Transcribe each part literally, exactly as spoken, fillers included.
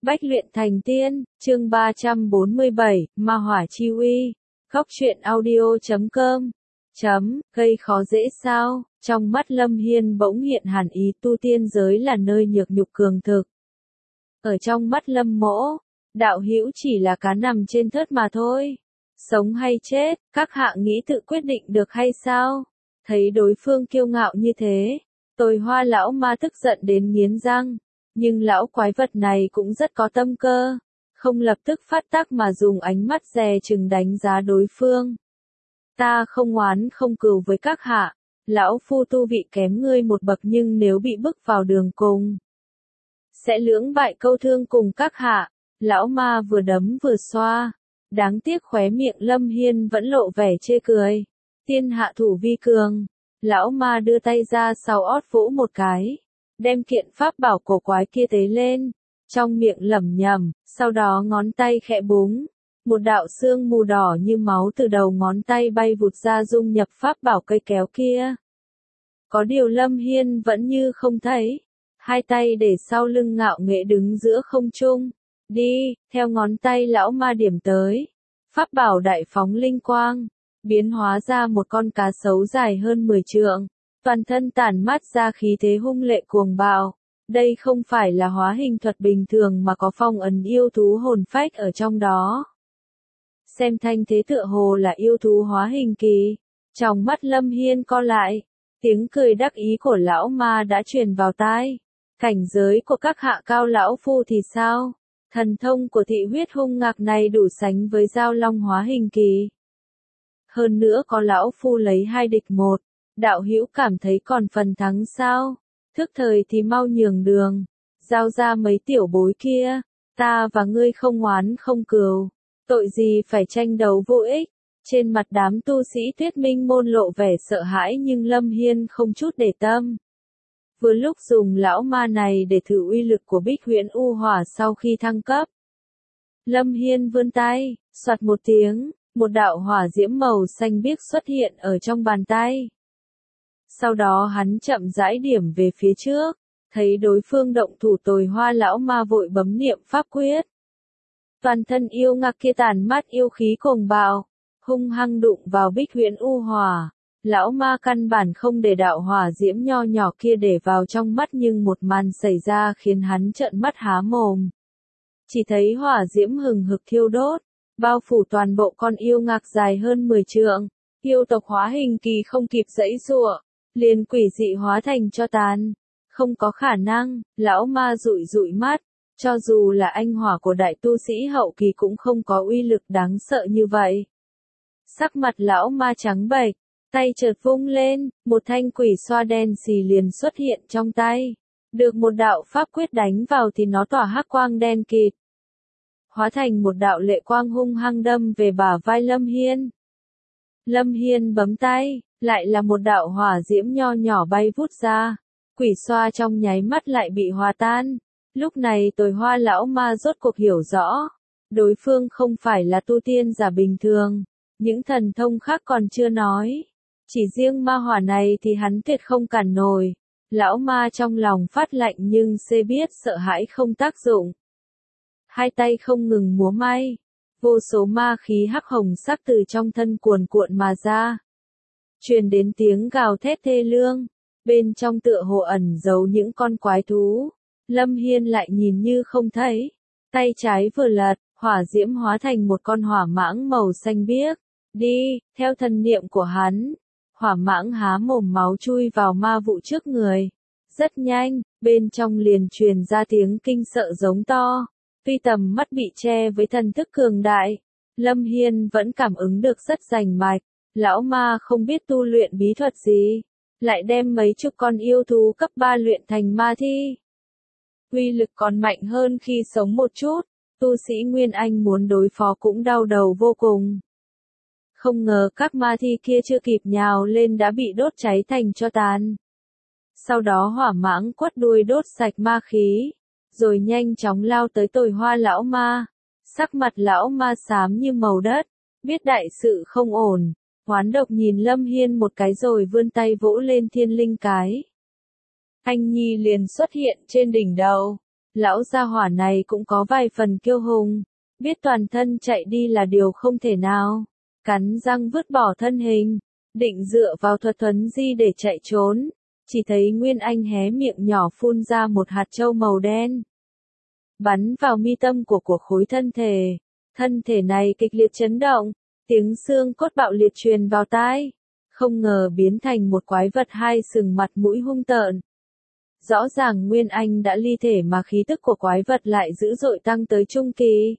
Bách luyện thành tiên, chương ba trăm bốn mươi bảy, Ma Hỏa Chi Uy. Góc truyện audio chấm com. Chấm, gây khó dễ sao? Trong mắt Lâm Hiên bỗng hiện hàn ý, tu tiên giới là nơi nhược nhục cường thực. Ở trong mắt Lâm Mỗ, đạo hữu chỉ là cá nằm trên thớt mà thôi. Sống hay chết, các hạ nghĩ tự quyết định được hay sao? Thấy đối phương kiêu ngạo như thế, Tồi Hoa lão ma tức giận đến nghiến răng. Nhưng lão quái vật này cũng rất có tâm cơ, không lập tức phát tác mà dùng ánh mắt dè chừng đánh giá đối phương. Ta không oán không cừu với các hạ, lão phu tu vị kém ngươi một bậc, nhưng nếu bị bức vào đường cùng, sẽ lưỡng bại câu thương cùng các hạ. Lão ma vừa đấm vừa xoa, đáng tiếc khóe miệng Lâm Hiên vẫn lộ vẻ chê cười. Tiên hạ thủ vi cường, lão ma đưa tay ra sau ót vỗ một cái, đem kiện pháp bảo cổ quái kia tế lên, trong miệng lẩm nhẩm, sau đó ngón tay khẽ búng, một đạo sương mù đỏ như máu từ đầu ngón tay bay vụt ra dung nhập pháp bảo cây kéo kia. Có điều Lâm Hiên vẫn như không thấy, hai tay để sau lưng ngạo nghễ đứng giữa không trung. Đi, theo ngón tay lão ma điểm tới, pháp bảo đại phóng linh quang, biến hóa ra một con cá sấu dài hơn mười trượng. Toàn thân tản mát ra khí thế hung lệ cuồng bạo. Đây không phải là hóa hình thuật bình thường mà có phong ấn yêu thú hồn phách ở trong đó. Xem thanh thế tựa hồ là yêu thú hóa hình kỳ. Trong mắt Lâm Hiên co lại, tiếng cười đắc ý của lão ma đã truyền vào tai. Cảnh giới của các hạ cao lão phu thì sao? Thần thông của thị huyết hung ngạc này đủ sánh với giao long hóa hình kỳ. Hơn nữa có lão phu lấy hai địch một. Đạo hữu cảm thấy còn phần thắng sao? Thức thời thì mau nhường đường, giao ra mấy tiểu bối kia, ta và ngươi không oán không cừu, tội gì phải tranh đấu vô ích. Trên mặt đám tu sĩ Tuyết Minh môn lộ vẻ sợ hãi, nhưng Lâm Hiên không chút để tâm. Vừa lúc dùng lão ma này để thử uy lực của Bích Huyễn U Hỏa sau khi thăng cấp. Lâm Hiên vươn tay, xoạt một tiếng, một đạo hỏa diễm màu xanh biếc xuất hiện ở trong bàn tay. Sau đó hắn chậm rãi điểm về phía trước, thấy đối phương động thủ, Tồi Hoa lão ma vội bấm niệm pháp quyết. Toàn thân yêu ngạc kia tản mát yêu khí cuồng bạo, hung hăng đụng vào Bích Huyễn U Hỏa. Lão ma căn bản không để đạo hỏa diễm nho nhỏ kia để vào trong mắt, nhưng một màn xảy ra khiến hắn trợn mắt há mồm. Chỉ thấy hỏa diễm hừng hực thiêu đốt, bao phủ toàn bộ con yêu ngạc dài hơn mười trượng. Yêu tộc hóa hình kỳ không kịp giãy giụa, liền quỷ dị hóa thành tro tàn. Không có khả năng, lão ma dụi dụi mắt, cho dù là anh hỏa của đại tu sĩ hậu kỳ cũng không có uy lực đáng sợ như vậy. Sắc mặt lão ma trắng bệch, tay chợt vung lên, một thanh quỷ xoa đen xì liền xuất hiện trong tay. Được một đạo pháp quyết đánh vào thì nó tỏa hắc quang đen kịt, hóa thành một đạo lệ quang hung hăng đâm về bả vai Lâm Hiên. Lâm Hiên bấm tay, lại là một đạo hỏa diễm nho nhỏ bay vút ra, quỷ xoa trong nháy mắt lại bị hòa tan. Lúc này Tồi Hoa lão ma rốt cuộc hiểu rõ, đối phương không phải là tu tiên giả bình thường, những thần thông khác còn chưa nói, chỉ riêng ma hỏa này thì hắn tuyệt không cản nổi. Lão ma trong lòng phát lạnh nhưng xê biết sợ hãi không tác dụng. Hai tay không ngừng múa may, vô số ma khí hắc hồng sắc từ trong thân cuồn cuộn mà ra. Truyền đến tiếng gào thét thê lương, bên trong tựa hồ ẩn giấu những con quái thú. Lâm Hiên lại nhìn như không thấy, tay trái vừa lật, hỏa diễm hóa thành một con hỏa mãng màu xanh biếc. Đi, theo thần niệm của hắn, hỏa mãng há mồm máu chui vào ma vụ trước người. Rất nhanh, bên trong liền truyền ra tiếng kinh sợ giống to. Tuy tầm mắt bị che với thần thức cường đại, Lâm Hiên vẫn cảm ứng được rất rành mạch. Lão ma không biết tu luyện bí thuật gì, lại đem mấy chục con yêu thú cấp ba luyện thành ma thi. Uy lực còn mạnh hơn khi sống một chút, tu sĩ Nguyên Anh muốn đối phó cũng đau đầu vô cùng. Không ngờ các ma thi kia chưa kịp nhào lên đã bị đốt cháy thành tro tàn. Sau đó hỏa mãng quất đuôi đốt sạch ma khí, rồi nhanh chóng lao tới Tồi Hoa lão ma. Sắc mặt lão ma xám như màu đất, biết đại sự không ổn. Hoán độc nhìn Lâm Hiên một cái rồi vươn tay vỗ lên thiên linh cái. Anh nhi liền xuất hiện trên đỉnh đầu, Lão gia hỏa này cũng có vài phần kiêu hùng, biết toàn thân chạy đi là điều không thể nào. Cắn răng vứt bỏ thân hình, định dựa vào thuật thuấn di để chạy trốn. Chỉ thấy Nguyên Anh hé miệng nhỏ phun ra một hạt châu màu đen. Bắn vào mi tâm của của khối thân thể. Thân thể này kịch liệt chấn động, tiếng xương cốt bạo liệt truyền vào tai. Không ngờ biến thành một quái vật hai sừng mặt mũi hung tợn. Rõ ràng Nguyên Anh đã ly thể mà khí tức của quái vật lại dữ dội tăng tới trung kỳ.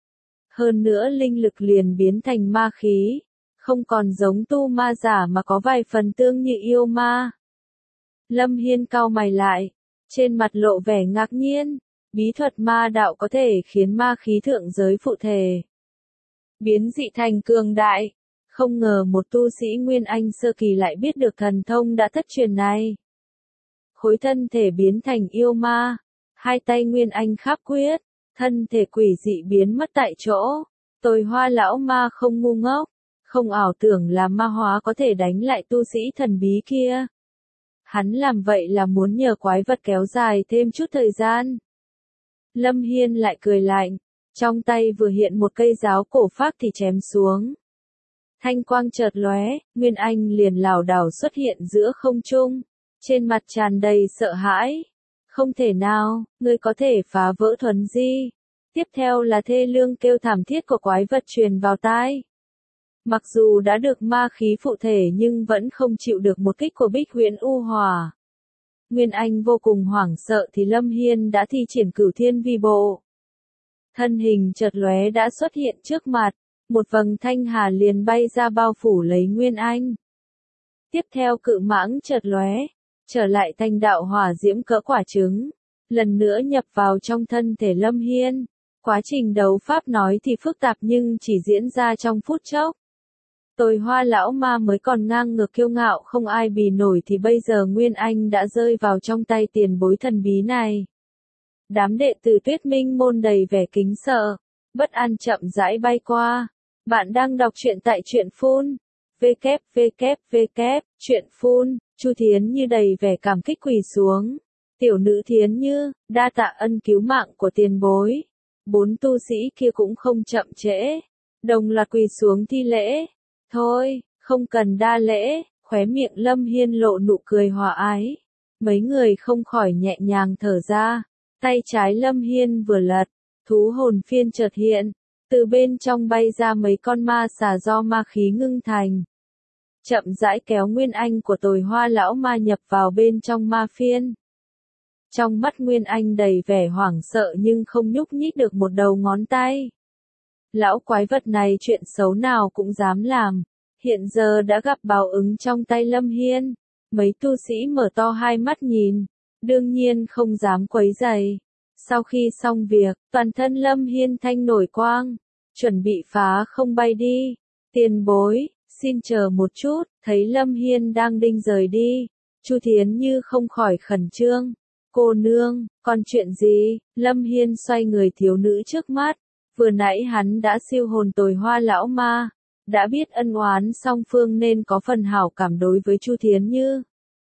Hơn nữa linh lực liền biến thành ma khí, không còn giống tu ma giả mà có vài phần tương như yêu ma. Lâm Hiên cau mày lại, trên mặt lộ vẻ ngạc nhiên, bí thuật ma đạo có thể khiến ma khí thượng giới phụ thể biến dị thành cường đại, không ngờ một tu sĩ Nguyên Anh sơ kỳ lại biết được thần thông đã thất truyền này. Khối thân thể biến thành yêu ma, hai tay Nguyên Anh khắp quyết, thân thể quỷ dị biến mất tại chỗ. Tôi Hoa lão ma không ngu ngốc, không ảo tưởng là ma hóa có thể đánh lại tu sĩ thần bí kia. Hắn làm vậy là muốn nhờ quái vật kéo dài thêm chút thời gian. Lâm Hiên lại cười lạnh, trong tay vừa hiện một cây giáo cổ phác thì chém xuống. Thanh quang chợt lóe, Nguyên Anh liền lảo đảo xuất hiện giữa không trung, trên mặt tràn đầy sợ hãi. Không thể nào, ngươi có thể phá vỡ thuấn di. Tiếp theo là thê lương kêu thảm thiết của quái vật truyền vào tai. Mặc dù đã được ma khí phụ thể nhưng vẫn không chịu được một kích của Bích Huyễn U Hỏa. Nguyên Anh vô cùng hoảng sợ thì Lâm Hiên đã thi triển Cửu Thiên Vi Bộ. Thân hình chợt lóe đã xuất hiện trước mặt, một vầng thanh hà liền bay ra bao phủ lấy Nguyên Anh. Tiếp theo cự mãng chợt lóe, trở lại thành đạo hỏa diễm cỡ quả trứng, lần nữa nhập vào trong thân thể Lâm Hiên. Quá trình đấu pháp nói thì phức tạp nhưng chỉ diễn ra trong phút chốc. Tôi Hoa lão ma mới còn ngang ngược kiêu ngạo không ai bì nổi thì bây giờ Nguyên Anh đã rơi vào trong tay tiền bối thần bí này. Đám đệ tử Tuyết Minh môn đầy vẻ kính sợ, bất an chậm rãi bay qua. Bạn đang đọc truyện tại truyện phun. www, truyện phun, Chu Thiến Như đầy vẻ cảm kích quỳ xuống. Tiểu nữ Thiến Như, đa tạ ân cứu mạng của tiền bối. Bốn tu sĩ kia cũng không chậm trễ, đồng loạt quỳ xuống thi lễ. Thôi, không cần đa lễ, khóe miệng Lâm Hiên lộ nụ cười hòa ái. Mấy người không khỏi nhẹ nhàng thở ra, tay trái Lâm Hiên vừa lật, thú hồn phiên chợt hiện, từ bên trong bay ra mấy con ma xà do ma khí ngưng thành. Chậm rãi kéo Nguyên Anh của Tồi Hoa lão ma nhập vào bên trong ma phiên. Trong mắt Nguyên Anh đầy vẻ hoảng sợ nhưng không nhúc nhích được một đầu ngón tay. Lão quái vật này chuyện xấu nào cũng dám làm, hiện giờ đã gặp báo ứng trong tay Lâm Hiên. Mấy tu sĩ mở to hai mắt nhìn, đương nhiên không dám quấy rầy. Sau khi xong việc, toàn thân Lâm Hiên thanh nổi quang, chuẩn bị phá không bay đi. Tiền bối, xin chờ một chút, thấy Lâm Hiên đang định rời đi. Chu Thiến Như không khỏi khẩn trương. Cô nương, còn chuyện gì? Lâm Hiên xoay người thiếu nữ trước mắt. Vừa nãy hắn đã siêu hồn Tồi Hoa lão ma, đã biết ân oán song phương nên có phần hảo cảm đối với Chu Thiến Như.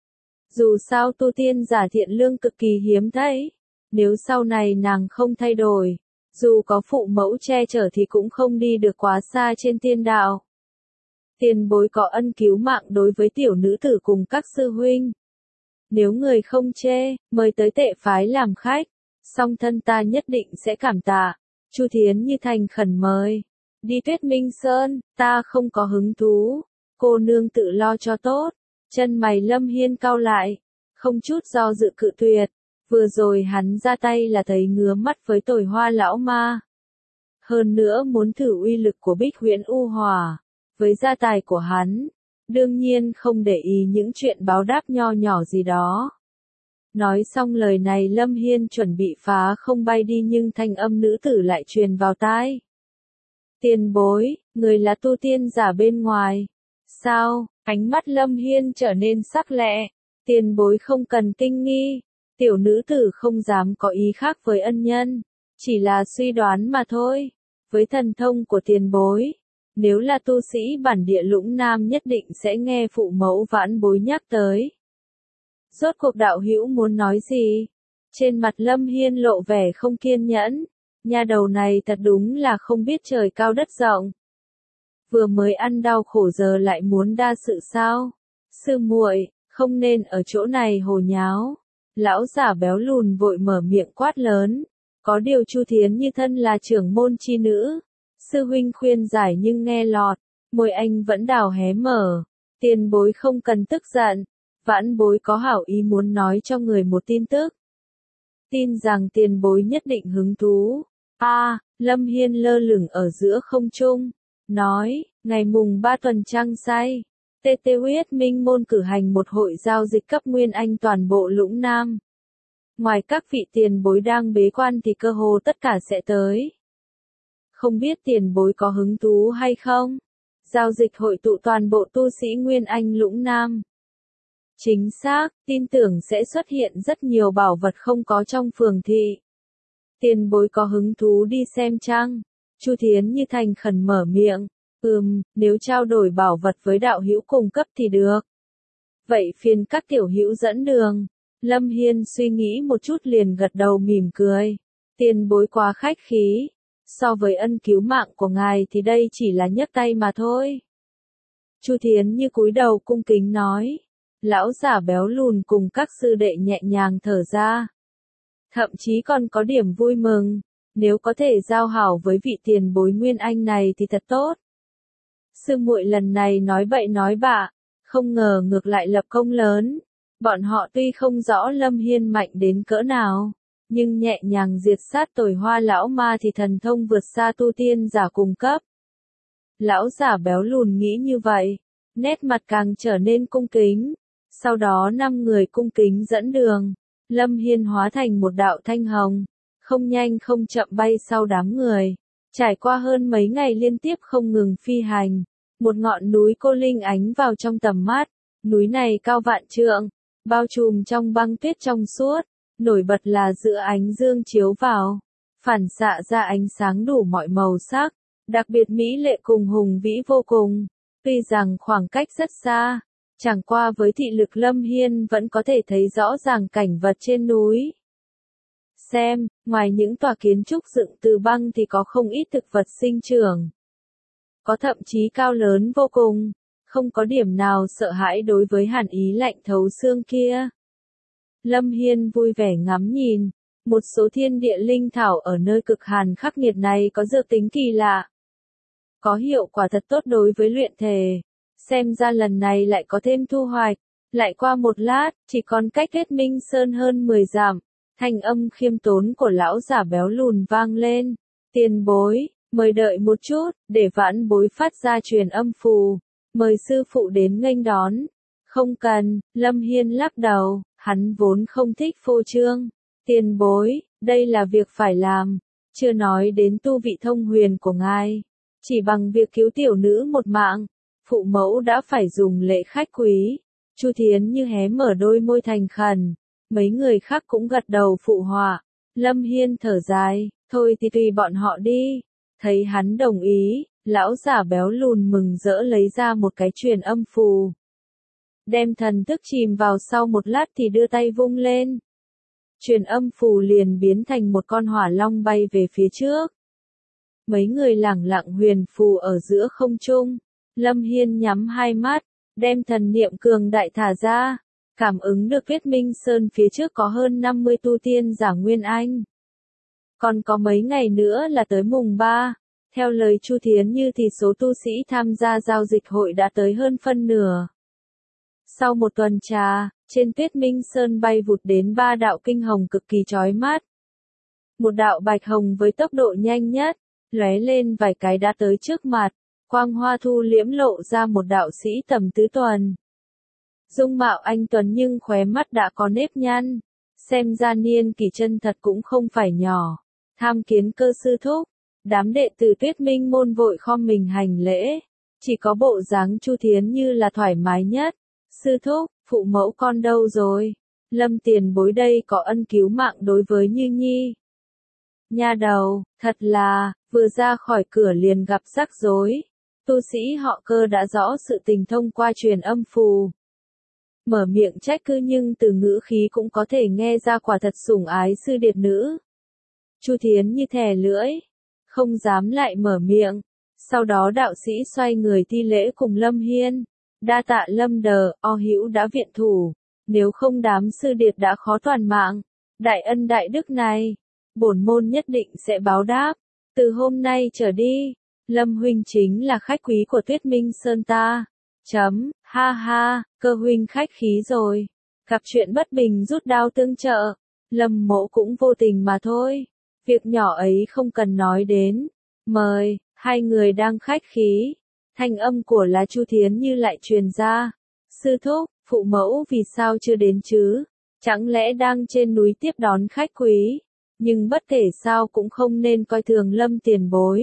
Dù sao tu tiên giả thiện lương cực kỳ hiếm thấy, nếu sau này nàng không thay đổi, dù có phụ mẫu che chở thì cũng không đi được quá xa trên tiên đạo. Tiền bối có ân cứu mạng đối với tiểu nữ tử cùng các sư huynh. Nếu người không chê, mời tới Tệ phái làm khách, song thân ta nhất định sẽ cảm tạ. Chu Thiến Như thành khẩn mời. Đi Tuyết Minh Sơn, ta không có hứng thú. Cô nương tự lo cho tốt. Chân mày Lâm Hiên cau lại, không chút do dự cự tuyệt. Vừa rồi hắn ra tay là thấy ngứa mắt với Tồi Hoa lão ma. Hơn nữa muốn thử uy lực của Bích Huyễn U Hỏa. Với gia tài của hắn, đương nhiên không để ý những chuyện báo đáp nho nhỏ gì đó. Nói xong lời này Lâm Hiên chuẩn bị phá không bay đi nhưng thanh âm nữ tử lại truyền vào tai. Tiền bối, người là tu tiên giả bên ngoài. Sao? Ánh mắt Lâm Hiên trở nên sắc lẹ. Tiền bối không cần kinh nghi. Tiểu nữ tử không dám có ý khác với ân nhân. Chỉ là suy đoán mà thôi. Với thần thông của tiền bối, nếu là tu sĩ bản địa Lũng Nam nhất định sẽ nghe phụ mẫu vãn bối nhắc tới. Rốt cuộc đạo hữu muốn nói gì? Trên mặt Lâm Hiên lộ vẻ không kiên nhẫn, nha đầu này thật đúng là không biết trời cao đất rộng. Vừa mới ăn đau khổ giờ lại muốn đa sự sao? Sư muội, không nên ở chỗ này hồ nháo. Lão giả béo lùn vội mở miệng quát lớn. Có điều Chu Thiến Như thân là trưởng môn chi nữ. Sư huynh khuyên giải nhưng nghe lọt, môi anh vẫn đào hé mở. Tiền bối không cần tức giận, vãn bối có hảo ý muốn nói cho người một tin tức. Tin rằng tiền bối nhất định hứng thú. A, à, Lâm Hiên lơ lửng ở giữa không trung, nói, ngày mùng ba tuần trăng say, tê tê huyết minh môn cử hành một hội giao dịch cấp Nguyên Anh toàn bộ Lũng Nam. Ngoài các vị tiền bối đang bế quan thì cơ hồ tất cả sẽ tới. Không biết tiền bối có hứng thú hay không? Giao dịch hội tụ toàn bộ tu sĩ Nguyên Anh Lũng Nam. Chính xác, tin tưởng sẽ xuất hiện rất nhiều bảo vật không có trong phường thị. Tiền bối có hứng thú đi xem chăng? Chu Thiến Như thành khẩn mở miệng. Ừm, nếu trao đổi bảo vật với đạo hữu cùng cấp thì được. Vậy phiền các tiểu hữu dẫn đường. Lâm Hiên suy nghĩ một chút liền gật đầu mỉm cười. Tiền bối quá khách khí. So với ân cứu mạng của ngài thì đây chỉ là nhấc tay mà thôi. Chu Thiến Như cúi đầu cung kính nói. Lão giả béo lùn cùng các sư đệ nhẹ nhàng thở ra. Thậm chí còn có điểm vui mừng. Nếu có thể giao hảo với vị tiền bối Nguyên Anh này thì thật tốt. Sư muội lần này nói bậy nói bạ, không ngờ ngược lại lập công lớn. Bọn họ tuy không rõ Lâm Hiên mạnh đến cỡ nào, nhưng nhẹ nhàng diệt sát tồi hoa lão ma thì thần thông vượt xa tu tiên giả cùng cấp. Lão giả béo lùn nghĩ như vậy, nét mặt càng trở nên cung kính. Sau đó năm người cung kính dẫn đường, Lâm Hiên hóa thành một đạo thanh hồng, không nhanh không chậm bay sau đám người. Trải qua hơn mấy ngày liên tiếp không ngừng phi hành, một ngọn núi Cô Linh ánh vào trong tầm mắt. Núi này cao vạn trượng, bao trùm trong băng tuyết trong suốt, nổi bật là giữa ánh dương chiếu vào, phản xạ ra ánh sáng đủ mọi màu sắc, đặc biệt mỹ lệ cùng hùng vĩ vô cùng. Tuy rằng khoảng cách rất xa, chẳng qua với thị lực Lâm Hiên vẫn có thể thấy rõ ràng cảnh vật trên núi. Xem, ngoài những tòa kiến trúc dựng từ băng thì có không ít thực vật sinh trưởng. Có thậm chí cao lớn vô cùng, không có điểm nào sợ hãi đối với hàn ý lạnh thấu xương kia. Lâm Hiên vui vẻ ngắm nhìn, một số thiên địa linh thảo ở nơi cực hàn khắc nghiệt này có dược tính kỳ lạ. Có hiệu quả thật tốt đối với luyện thể, xem ra lần này lại có thêm thu hoạch. Lại qua một lát, chỉ còn cách Kết Minh Sơn hơn mười dặm. Thanh âm khiêm tốn của lão giả béo lùn vang lên. Tiền bối, mời đợi một chút, để vãn bối phát ra truyền âm phù. Mời sư phụ đến nghênh đón. Không cần, Lâm Hiên lắc đầu, hắn vốn không thích phô trương. Tiền bối, đây là việc phải làm. Chưa nói đến tu vị thông huyền của ngài. Chỉ bằng việc cứu tiểu nữ một mạng, phụ mẫu đã phải dùng lễ khách quý. Chu Thiến Như hé mở đôi môi thành khẩn. Mấy người khác cũng gật đầu phụ họa. Lâm Hiên thở dài, thôi thì tùy bọn họ đi. Thấy hắn đồng ý, lão giả béo lùn mừng rỡ lấy ra một cái truyền âm phù. Đem thần thức chìm vào sau một lát thì đưa tay vung lên. Truyền âm phù liền biến thành một con hỏa long bay về phía trước. Mấy người lẳng lặng huyền phù ở giữa không trung. Lâm Hiên nhắm hai mắt, đem thần niệm cường đại thả ra. Cảm ứng được Kết Minh Sơn phía trước có hơn năm mươi tu tiên giả Nguyên Anh. Còn có mấy ngày nữa là tới mùng ba. Theo lời Chu Thiến Như thì số tu sĩ tham gia giao dịch hội đã tới hơn phân nửa. Sau một tuần trà, trên Kết Minh Sơn bay vụt đến ba đạo kinh hồng cực kỳ chói mắt. Một đạo bạch hồng với tốc độ nhanh nhất, lóe lên vài cái đã tới trước mặt. Quang hoa thu liễm lộ ra một đạo sĩ tầm tứ tuần. Dung mạo anh tuấn nhưng khóe mắt đã có nếp nhăn. Xem ra niên kỷ chân thật cũng không phải nhỏ. Tham kiến cơ sư thúc. Đám đệ tử Tuyết Minh môn vội khom mình hành lễ. Chỉ có bộ dáng Chu Thiến Như là thoải mái nhất. Sư thúc, phụ mẫu con đâu rồi? Lâm tiền bối đây có ân cứu mạng đối với Như Nhi. Nha đầu, thật là, vừa ra khỏi cửa liền gặp rắc rối. Tu sĩ họ Cơ đã rõ sự tình thông qua truyền âm phù. mở miệng trách cứ nhưng từ ngữ khí cũng có thể nghe ra quả thật sủng ái sư điệt nữ. Chu Thiến như thè lưỡi, không dám lại mở miệng. Sau đó đạo sĩ xoay người thi lễ cùng Lâm Hiên. Đa tạ Lâm Đờ, O Hữu đã viện thủ. Nếu không đám sư điệt đã khó toàn mạng. Đại ân đại đức này, bổn môn nhất định sẽ báo đáp. Từ hôm nay trở đi, Lâm huynh chính là khách quý của Tuyết Minh Sơn ta. Chấm, ha ha, Cơ huynh khách khí rồi. Gặp chuyện bất bình rút đao tương trợ. Lâm mỗ cũng vô tình mà thôi. Việc nhỏ ấy không cần nói đến. Mời, hai người đang khách khí. Thanh âm của lá Chu Thiến như lại truyền ra. Sư thúc, phụ mẫu vì sao chưa đến chứ? Chẳng lẽ đang trên núi tiếp đón khách quý? Nhưng bất kể sao cũng không nên coi thường Lâm tiền bối.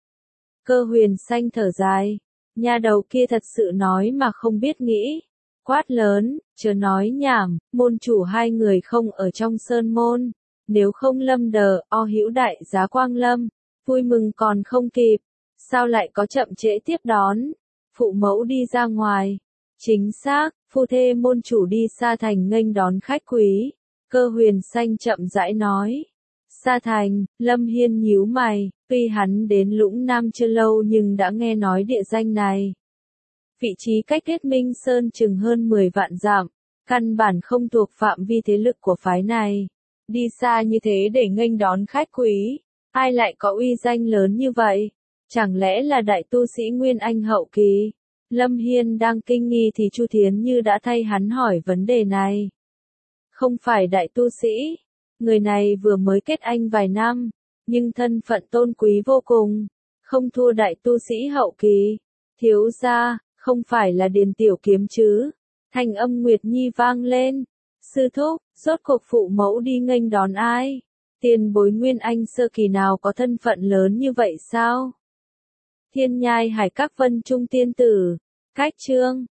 Cơ Huyền Xanh thở dài. Nhà đầu kia thật sự nói mà không biết nghĩ. Quát lớn, chớ nói nhảm, môn chủ hai người không ở trong sơn môn. Nếu không Lâm Đờ, O Hữu đại giá quang lâm. Vui mừng còn không kịp. Sao lại có chậm trễ tiếp đón? Phụ mẫu đi ra ngoài. Chính xác, phu thê môn chủ đi Sa Thành nghênh đón khách quý. Cơ Huyền Xanh chậm rãi nói. Sa Thành, Lâm Hiên nhíu mày, tuy hắn đến Lũng Nam chưa lâu nhưng đã nghe nói địa danh này. Vị trí cách Tuyết Minh Sơn chừng hơn mười vạn dặm, căn bản không thuộc phạm vi thế lực của phái này. Đi xa như thế để nghênh đón khách quý, ai lại có uy danh lớn như vậy? Chẳng lẽ là đại tu sĩ Nguyên Anh hậu kỳ? Lâm Hiên đang kinh nghi thì Chu Thiến Như đã thay hắn hỏi vấn đề này. Không phải đại tu sĩ, người này vừa mới kết anh vài năm, nhưng thân phận tôn quý vô cùng, không thua đại tu sĩ hậu kỳ. Thiếu gia, không phải là Điền Tiểu Kiếm chứ? Thanh âm Nguyệt Nhi vang lên. Sư thúc, rốt cuộc phụ mẫu đi nghênh đón ai? Tiền bối Nguyên Anh sơ kỳ nào có thân phận lớn như vậy sao? Thiên Nhai Hải Các Vân Trung tiên tử, cách chương